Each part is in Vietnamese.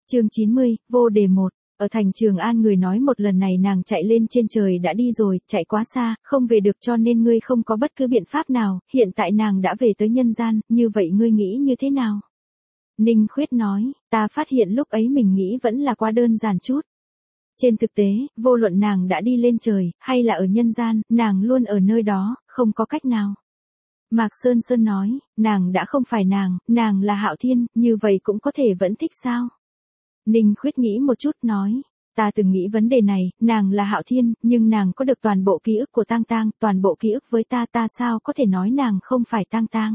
Chương 90, vô đề 1. Ở thành Trường An người nói một lần này nàng chạy lên trên trời đã đi rồi, chạy quá xa, không về được cho nên ngươi không có bất cứ biện pháp nào, hiện tại nàng đã về tới nhân gian, như vậy ngươi nghĩ như thế nào? Ninh Khuyết nói, ta phát hiện lúc ấy mình nghĩ vẫn là quá đơn giản chút. Trên thực tế, vô luận nàng đã đi lên trời, hay là ở nhân gian, nàng luôn ở nơi đó, không có cách nào. Mạc Sơn Sơn nói, nàng đã không phải nàng là Hạo Thiên, như vậy cũng có thể vẫn thích sao? Ninh Khuyết nghĩ một chút nói, ta từng nghĩ vấn đề này, nàng là Hạo Thiên, nhưng nàng có được toàn bộ ký ức của Tang Tang, toàn bộ ký ức với ta sao có thể nói nàng không phải Tang Tang.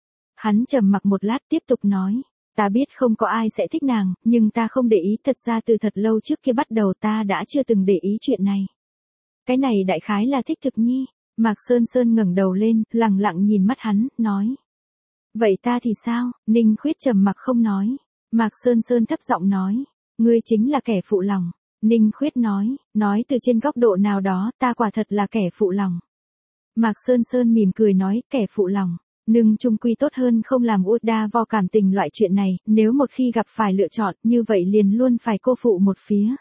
Hắn trầm mặc một lát tiếp tục nói, ta biết không có ai sẽ thích nàng, nhưng ta không để ý, thật ra từ thật lâu trước kia bắt đầu ta đã chưa từng để ý chuyện này. Cái này đại khái là thích thực nhi. Mạc Sơn Sơn ngẩng đầu lên, lặng lặng nhìn mắt hắn, nói. Vậy ta thì sao? Ninh Khuyết trầm mặc không nói. Mạc Sơn Sơn thấp giọng nói, ngươi chính là kẻ phụ lòng. Ninh Khuyết nói từ trên góc độ nào đó, ta quả thật là kẻ phụ lòng. Mạc Sơn Sơn mỉm cười nói, kẻ phụ lòng, nhưng chung quy tốt hơn không làm út đa vo cảm tình loại chuyện này, nếu một khi gặp phải lựa chọn, như vậy liền luôn phải cô phụ một phía.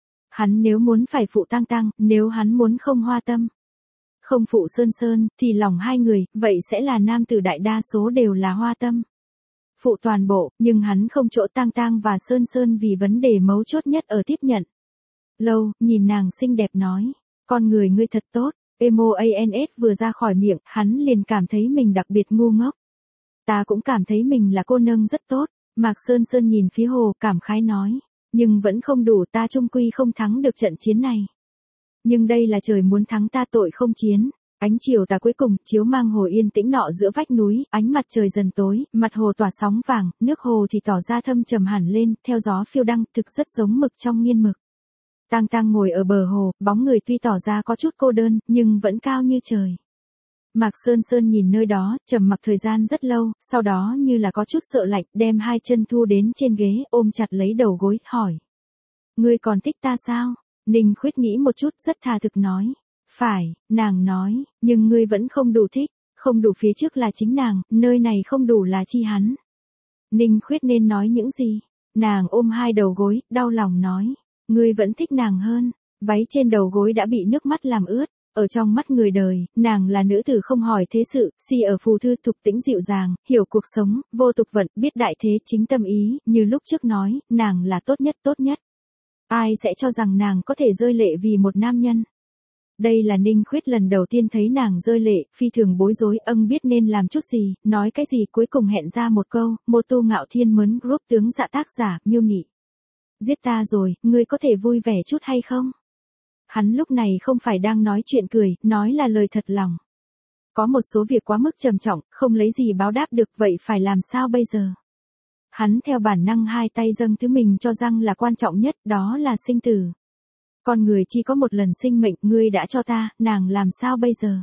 Hắn nếu muốn phải phụ Tang Tang, nếu hắn muốn không Hoa Tâm, không phụ Sơn Sơn, thì lòng hai người, vậy sẽ là nam tử đại đa số đều là Hoa Tâm. Phụ toàn bộ, nhưng hắn không chỗ Tang Tang và Sơn Sơn vì vấn đề mấu chốt nhất ở tiếp nhận. Lâu, nhìn nàng xinh đẹp nói, con người ngươi thật tốt, MOANS vừa ra khỏi miệng, hắn liền cảm thấy mình đặc biệt ngu ngốc. Ta cũng cảm thấy mình là cô nương rất tốt, Mạc Sơn Sơn nhìn phía hồ cảm khái nói, nhưng vẫn không đủ, ta chung quy không thắng được trận chiến này. Nhưng đây là trời muốn thắng ta tội không chiến. Ánh chiều tà cuối cùng chiếu mang hồ yên tĩnh nọ giữa vách núi, ánh mặt trời dần tối, mặt hồ tỏa sóng vàng, nước hồ thì tỏ ra thâm trầm hẳn lên, theo gió phiêu đăng, thực rất giống mực trong nghiên mực. Tang Tang ngồi ở bờ hồ, bóng người tuy tỏ ra có chút cô đơn, nhưng vẫn cao như trời. Mạc Sơn Sơn nhìn nơi đó, trầm mặc thời gian rất lâu, sau đó như là có chút sợ lạnh, đem hai chân thu đến trên ghế, ôm chặt lấy đầu gối, hỏi. Ngươi còn thích ta sao? Ninh Khuyết nghĩ một chút rất tha thực nói. Phải, nàng nói, nhưng ngươi vẫn không đủ thích, không đủ phía trước là chính nàng, nơi này không đủ là chi hắn. Ninh Khuyết nên nói những gì? Nàng ôm hai đầu gối, đau lòng nói, ngươi vẫn thích nàng hơn. Váy trên đầu gối đã bị nước mắt làm ướt, ở trong mắt người đời, nàng là nữ tử không hỏi thế sự, si ở phù thư thục tĩnh dịu dàng, hiểu cuộc sống, vô tục vận, biết đại thế chính tâm ý, như lúc trước nói, nàng là tốt nhất. Ai sẽ cho rằng nàng có thể rơi lệ vì một nam nhân? Đây là Ninh Khuyết lần đầu tiên thấy nàng rơi lệ, phi thường bối rối, biết nên làm chút gì, nói cái gì, cuối cùng hẹn ra một câu, Mô Tu Ngạo Thiên Mấn Group tướng dạ tác giả, Miêu Nị. Giết ta rồi, ngươi có thể vui vẻ chút hay không? Hắn lúc này không phải đang nói chuyện cười, nói là lời thật lòng. Có một số việc quá mức trầm trọng, không lấy gì báo đáp được, vậy phải làm sao bây giờ? Hắn theo bản năng hai tay dâng thứ mình cho rằng là quan trọng nhất, đó là sinh tử. Con người chỉ có một lần sinh mệnh, ngươi đã cho ta, nàng làm sao bây giờ?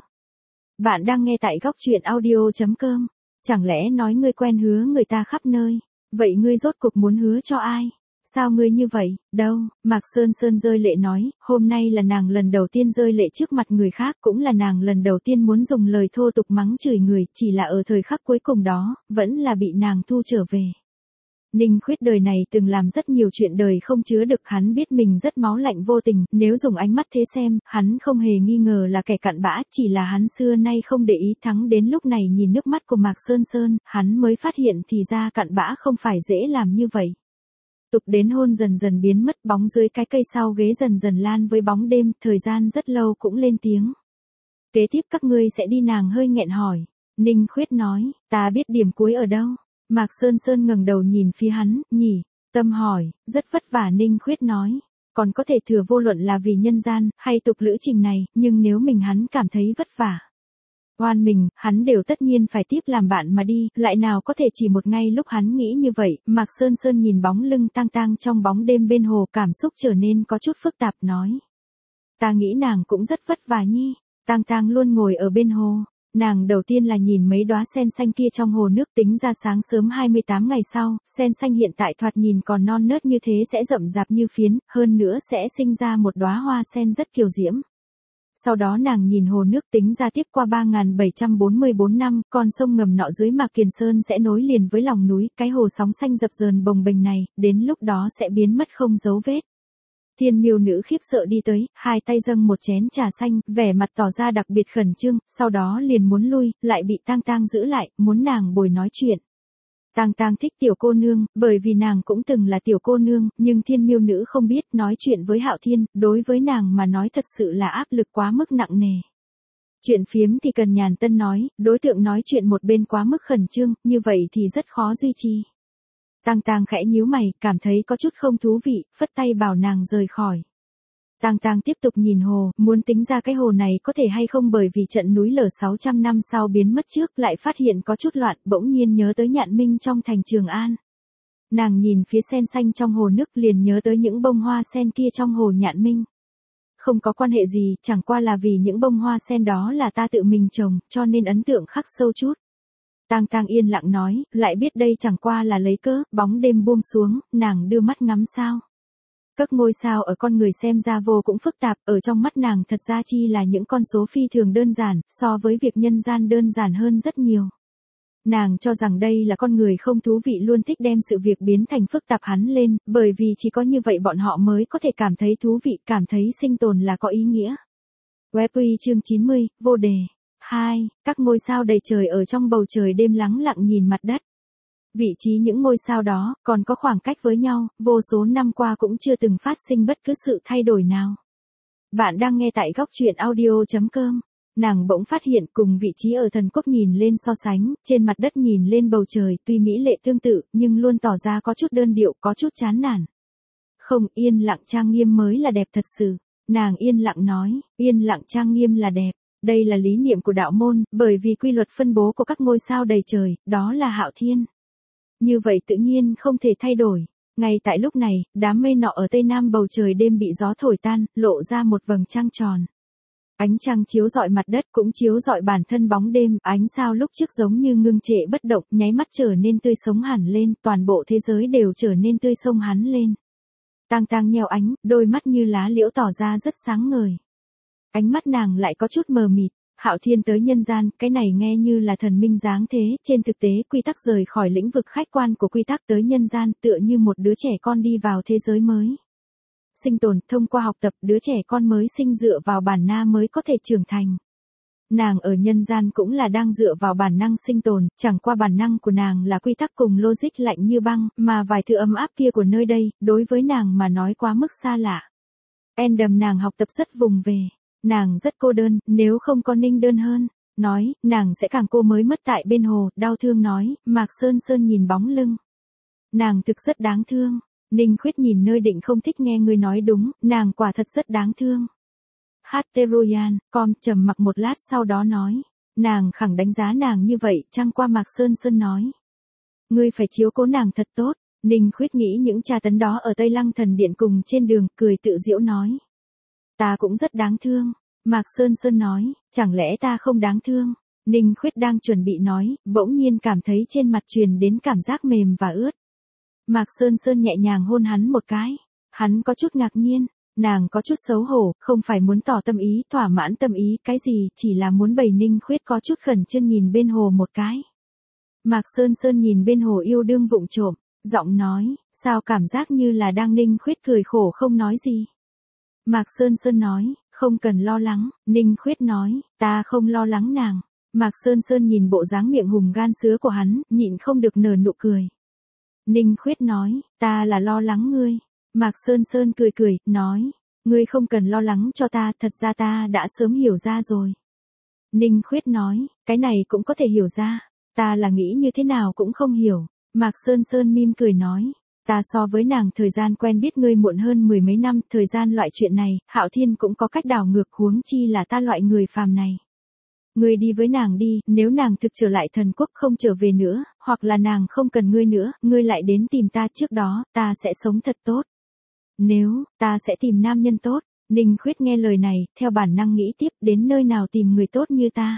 Bạn đang nghe tại góc truyện audio.com. Chẳng lẽ nói ngươi quen hứa người ta khắp nơi? Vậy ngươi rốt cuộc muốn hứa cho ai? Sao ngươi như vậy? Đâu? Mạc Sơn Sơn rơi lệ nói, hôm nay là nàng lần đầu tiên rơi lệ trước mặt người khác, cũng là nàng lần đầu tiên muốn dùng lời thô tục mắng chửi người, chỉ là ở thời khắc cuối cùng đó, vẫn là bị nàng thu trở về. Ninh Khuyết đời này từng làm rất nhiều chuyện đời không chứa được, hắn biết mình rất máu lạnh vô tình, nếu dùng ánh mắt thế xem, hắn không hề nghi ngờ là kẻ cặn bã, chỉ là hắn xưa nay không để ý, thắng đến lúc này nhìn nước mắt của Mạc Sơn Sơn, hắn mới phát hiện thì ra cặn bã không phải dễ làm như vậy. Tục đến hôn dần dần biến mất, bóng dưới cái cây sau ghế dần dần lan với bóng đêm, thời gian rất lâu cũng lên tiếng. Kế tiếp các ngươi sẽ đi, nàng hơi nghẹn hỏi. Ninh Khuyết nói, ta biết điểm cuối ở đâu. Mạc Sơn Sơn ngẩng đầu nhìn phía hắn, nhỉ, tâm hỏi, rất vất vả. Ninh Khuyết nói, còn có thể thừa vô luận là vì nhân gian, hay tục lữ trình này, nhưng nếu mình hắn cảm thấy vất vả. Oan mình, hắn đều tất nhiên phải tiếp làm bạn mà đi, lại nào có thể chỉ một ngay lúc hắn nghĩ như vậy. Mạc Sơn Sơn nhìn bóng lưng Tang Tang trong bóng đêm bên hồ, cảm xúc trở nên có chút phức tạp nói. Ta nghĩ nàng cũng rất vất vả nhi. Tang Tang luôn ngồi ở bên hồ. Nàng đầu tiên là nhìn mấy đóa sen xanh kia trong hồ nước, tính ra sáng sớm 28 ngày sau, sen xanh hiện tại thoạt nhìn còn non nớt như thế sẽ rậm rạp như phiến, hơn nữa sẽ sinh ra một đóa hoa sen rất kiều diễm. sau đó nàng nhìn hồ nước tính ra tiếp qua 3.744 năm, con sông ngầm nọ dưới Mạc Kiền Sơn sẽ nối liền với lòng núi, cái hồ sóng xanh dập dờn bồng bềnh này, đến lúc đó sẽ biến mất không dấu vết. Thiên miêu nữ khiếp sợ đi tới, hai tay dâng một chén trà xanh, vẻ mặt tỏ ra đặc biệt khẩn trương, sau đó liền muốn lui, lại bị Tang Tang giữ lại, muốn nàng bồi nói chuyện. Tang Tang thích tiểu cô nương, bởi vì nàng cũng từng là tiểu cô nương, nhưng thiên miêu nữ không biết nói chuyện với Hạo Thiên, đối với nàng mà nói thật sự là áp lực quá mức nặng nề. Chuyện phiếm thì cần nhàn tân nói, đối tượng nói chuyện một bên quá mức khẩn trương, như vậy thì rất khó duy trì. Tang Tang khẽ nhíu mày, cảm thấy có chút không thú vị, phất tay bảo nàng rời khỏi. Tang Tang tiếp tục nhìn hồ, muốn tính ra cái hồ này có thể hay không bởi vì trận núi lở 600 năm sau biến mất trước lại phát hiện có chút loạn, bỗng nhiên nhớ tới Nhạn Minh trong thành Trường An. Nàng nhìn phía sen xanh trong hồ nước liền nhớ tới những bông hoa sen kia trong hồ Nhạn Minh. Không có quan hệ gì, chẳng qua là vì những bông hoa sen đó là ta tự mình trồng, cho nên ấn tượng khắc sâu chút. Tang Tang yên lặng nói, lại biết đây chẳng qua là lấy cớ, bóng đêm buông xuống, nàng đưa mắt ngắm sao. Các ngôi sao ở con người xem ra vô cũng phức tạp, ở trong mắt nàng thật ra chi là những con số phi thường đơn giản, so với việc nhân gian đơn giản hơn rất nhiều. Nàng cho rằng đây là con người không thú vị luôn thích đem sự việc biến thành phức tạp hắn lên, bởi vì chỉ có như vậy bọn họ mới có thể cảm thấy thú vị, cảm thấy sinh tồn là có ý nghĩa. Web chương 90, vô đề. 2. Các ngôi sao đầy trời ở trong bầu trời đêm lắng lặng nhìn mặt đất. Vị trí những ngôi sao đó, còn có khoảng cách với nhau, vô số năm qua cũng chưa từng phát sinh bất cứ sự thay đổi nào. Bạn đang nghe tại góc truyện audio.com. Nàng bỗng phát hiện cùng vị trí ở thần quốc nhìn lên so sánh, trên mặt đất nhìn lên bầu trời, tuy mỹ lệ tương tự, nhưng luôn tỏ ra có chút đơn điệu, có chút chán nản. Không, yên lặng trang nghiêm mới là đẹp thật sự. Nàng yên lặng nói, yên lặng trang nghiêm là đẹp. Đây là lý niệm của đạo môn, bởi vì quy luật phân bố của các ngôi sao đầy trời, đó là Hạo Thiên. Như vậy tự nhiên không thể thay đổi. Ngay tại lúc này, đám mây nọ ở tây nam bầu trời đêm bị gió thổi tan, lộ ra một vầng trăng tròn. Ánh trăng chiếu rọi mặt đất cũng chiếu rọi bản thân bóng đêm, ánh sao lúc trước giống như ngưng trệ bất động, nháy mắt trở nên tươi sống hẳn lên, toàn bộ thế giới đều trở nên tươi sống hắn lên. Tang Tang nheo ánh, đôi mắt như lá liễu tỏ ra rất sáng ngời. Ánh mắt nàng lại có chút mờ mịt. Hạo Thiên tới nhân gian, cái này nghe như là thần minh dáng thế, trên thực tế quy tắc rời khỏi lĩnh vực khách quan của quy tắc tới nhân gian, tựa như một đứa trẻ con đi vào thế giới mới. Sinh tồn, thông qua học tập, đứa trẻ con mới sinh dựa vào bản năng mới có thể trưởng thành. Nàng ở nhân gian cũng là đang dựa vào bản năng sinh tồn, chẳng qua bản năng của nàng là quy tắc cùng logic lạnh như băng, mà vài thứ ấm áp kia của nơi đây, đối với nàng mà nói quá mức xa lạ. Endem nàng học tập rất vùng về. Nàng rất cô đơn, nếu không có Ninh Đơn hơn, nói, nàng sẽ càng cô mới mất tại bên hồ, đau thương nói, Mạc Sơn Sơn nhìn bóng lưng. Nàng thực rất đáng thương, Ninh Khuyết nhìn nơi định không thích nghe người nói đúng, nàng quả thật rất đáng thương. Hatteroyan, trầm mặc một lát sau đó nói, nàng khẳng đánh giá nàng như vậy, chăng qua Mạc Sơn Sơn nói. Ngươi phải chiếu cố nàng thật tốt, Ninh Khuyết nghĩ những tra tấn đó ở Tây Lăng Thần Điện cùng trên đường, cười tự giễu nói. Ta cũng rất đáng thương. Mạc Sơn Sơn nói, chẳng lẽ ta không đáng thương? Ninh Khuyết đang chuẩn bị nói, bỗng nhiên cảm thấy trên mặt truyền đến cảm giác mềm và ướt. Mạc Sơn Sơn nhẹ nhàng hôn hắn một cái. Hắn có chút ngạc nhiên, nàng có chút xấu hổ, không phải muốn tỏ tâm ý, thỏa mãn tâm ý, cái gì, chỉ là muốn bày Ninh Khuyết có chút khẩn trương nhìn bên hồ một cái. Mạc Sơn Sơn nhìn bên hồ yêu đương vụng trộm, giọng nói, sao cảm giác như là đang Ninh Khuyết cười khổ không nói gì. Mạc Sơn Sơn nói, không cần lo lắng, Ninh Khuyết nói, ta không lo lắng nàng. Mạc Sơn Sơn nhìn bộ dáng miệng hùng gan sứa của hắn, nhịn không được nở nụ cười. Ninh Khuyết nói, ta là lo lắng ngươi. Mạc Sơn Sơn cười cười, nói, ngươi không cần lo lắng cho ta, thật ra ta đã sớm hiểu ra rồi. Ninh Khuyết nói, cái này cũng có thể hiểu ra, ta là nghĩ như thế nào cũng không hiểu. Mạc Sơn Sơn mỉm cười nói. Ta so với nàng thời gian quen biết ngươi muộn hơn 10 mấy năm, thời gian loại chuyện này, Hạo Thiên cũng có cách đảo ngược huống chi là ta loại người phàm này. Ngươi đi với nàng đi, nếu nàng thực trở lại thần quốc không trở về nữa, hoặc là nàng không cần ngươi nữa, ngươi lại đến tìm ta trước đó, ta sẽ sống thật tốt. Nếu, ta sẽ tìm nam nhân tốt. Ninh Khuyết nghe lời này, theo bản năng nghĩ tiếp đến nơi nào tìm người tốt như ta.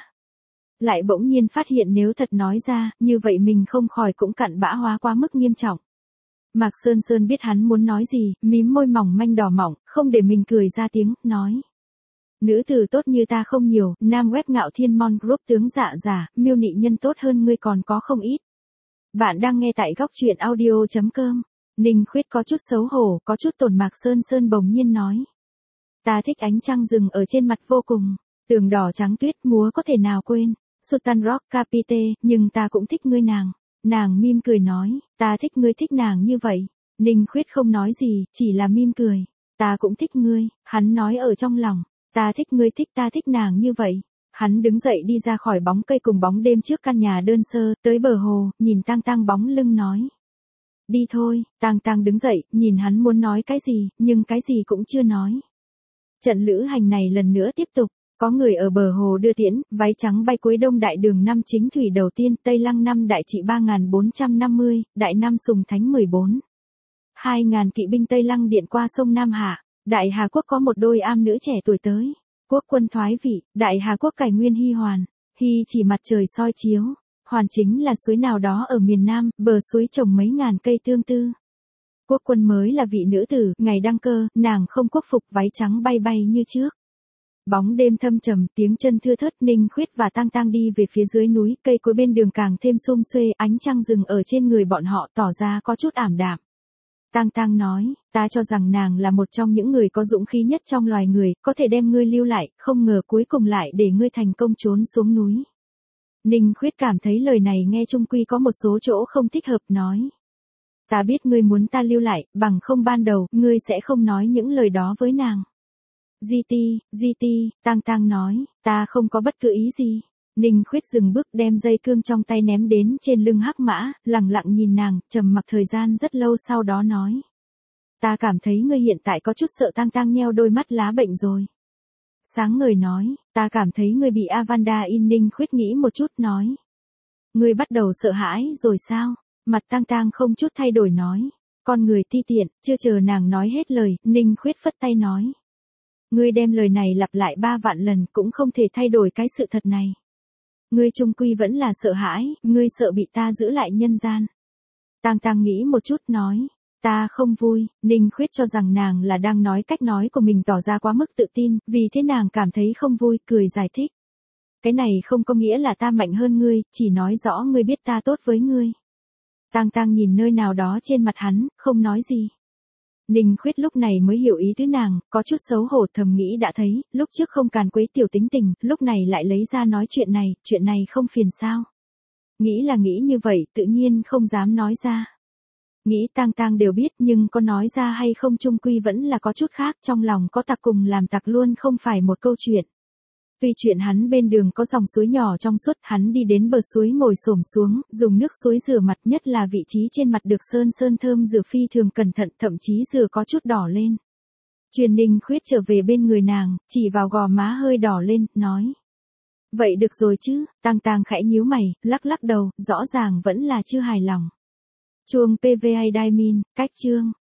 Lại bỗng nhiên phát hiện nếu thật nói ra, như vậy mình không khỏi cũng cặn bã hóa quá mức nghiêm trọng. Mạc Sơn Sơn biết hắn muốn nói gì, mím môi mỏng manh đỏ mỏng, không để mình cười ra tiếng, nói. Nữ tử tốt như ta không nhiều, nam web Ngạo Thiên Mon Group tướng dạ giả, miêu nị nhân tốt hơn ngươi còn có không ít. Bạn đang nghe tại góc truyện audio.com. Ninh Khuyết có chút xấu hổ, có chút tổn Mạc Sơn Sơn bỗng nhiên nói. Ta thích ánh trăng rừng ở trên mặt vô cùng, tường đỏ trắng tuyết múa có thể nào quên, Sultan Rock Capite, nhưng ta cũng thích ngươi nàng. Nàng mỉm cười nói, ta thích ngươi thích nàng như vậy. Ninh Khuyết không nói gì, chỉ là mỉm cười. Ta cũng thích ngươi, hắn nói ở trong lòng. Ta thích ngươi thích ta thích nàng như vậy. Hắn đứng dậy đi ra khỏi bóng cây cùng bóng đêm trước căn nhà đơn sơ, tới bờ hồ, nhìn Tang Tang bóng lưng nói. Đi thôi, Tang Tang đứng dậy, nhìn hắn muốn nói cái gì, nhưng cái gì cũng chưa nói. Trận lữ hành này lần nữa tiếp tục, có người ở bờ hồ đưa tiễn, váy trắng bay cuối đông đại đường năm chính thủy đầu tiên, Tây Lăng năm đại trị 3450, đại năm Sùng Thánh 14. 2000 kỵ binh Tây Lăng điện qua sông Nam Hạ, Đại Hà Quốc có một đôi am nữ trẻ tuổi tới. Quốc quân thoái vị, Đại Hà Quốc cải nguyên hy hoàn, hy chỉ mặt trời soi chiếu, hoàn chính là suối nào đó ở miền Nam, bờ suối trồng mấy ngàn cây tương tư. Quốc quân mới là vị nữ tử, ngày đăng cơ, nàng không quốc phục váy trắng bay bay như trước. Bóng đêm thâm trầm, tiếng chân thưa thớt, Ninh Khuyết và Tang Tang đi về phía dưới núi, cây cối bên đường càng thêm sum xuê, ánh trăng rừng ở trên người bọn họ tỏ ra có chút ảm đạm. Tang Tang nói, ta cho rằng nàng là một trong những người có dũng khí nhất trong loài người, có thể đem ngươi lưu lại, không ngờ cuối cùng lại để ngươi thành công trốn xuống núi. Ninh Khuyết cảm thấy lời này nghe chung quy có một số chỗ không thích hợp nói. Ta biết ngươi muốn ta lưu lại, bằng không ban đầu, ngươi sẽ không nói những lời đó với nàng. GT, Tang Tang nói, ta không có bất cứ ý gì. Ninh Khuyết dừng bước đem dây cương trong tay ném đến trên lưng hắc mã, lặng lặng nhìn nàng, trầm mặc thời gian rất lâu sau đó nói. Ta cảm thấy ngươi hiện tại có chút sợ. Tang Tang nheo đôi mắt lá bệnh rồi. Sáng ngời nói, ta cảm thấy ngươi bị Avanda in. Ninh Khuyết nghĩ một chút nói. Ngươi bắt đầu sợ hãi rồi sao? Mặt Tang Tang không chút thay đổi nói. Con người ti tiện, chưa chờ nàng nói hết lời, Ninh Khuyết phất tay nói. Ngươi đem lời này lặp lại 3 vạn lần cũng không thể thay đổi cái sự thật này. Ngươi chung quy vẫn là sợ hãi, ngươi sợ bị ta giữ lại nhân gian. Tang Tang nghĩ một chút nói, ta không vui. Ninh Khuyết cho rằng nàng là đang nói cách nói của mình tỏ ra quá mức tự tin, vì thế nàng cảm thấy không vui, cười giải thích. Cái này không có nghĩa là ta mạnh hơn ngươi, chỉ nói rõ ngươi biết ta tốt với ngươi. Tang Tang nhìn nơi nào đó trên mặt hắn, không nói gì. Ninh Khuyết lúc này mới hiểu ý tứ nàng, có chút xấu hổ thầm nghĩ đã thấy, lúc trước không càn quấy tiểu tính tình, lúc này lại lấy ra nói chuyện này không phiền sao. Nghĩ là nghĩ như vậy, tự nhiên không dám nói ra. Nghĩ Tang Tang đều biết nhưng có nói ra hay không chung quy vẫn là có chút khác, trong lòng có tặc cùng làm tặc luôn không phải một câu chuyện. Tuy chuyện hắn bên đường có dòng suối nhỏ trong suốt, hắn đi đến bờ suối ngồi xổm xuống, dùng nước suối rửa mặt, nhất là vị trí trên mặt được sơn thơm rửa phi thường cẩn thận, thậm chí rửa có chút đỏ lên. Truyền Ninh Khuyết trở về bên người nàng, chỉ vào gò má hơi đỏ lên, nói. Vậy được rồi chứ. Tang Tang khẽ nhíu mày, lắc đầu, rõ ràng vẫn là chưa hài lòng. Chuông PVA Diamond, cách chương.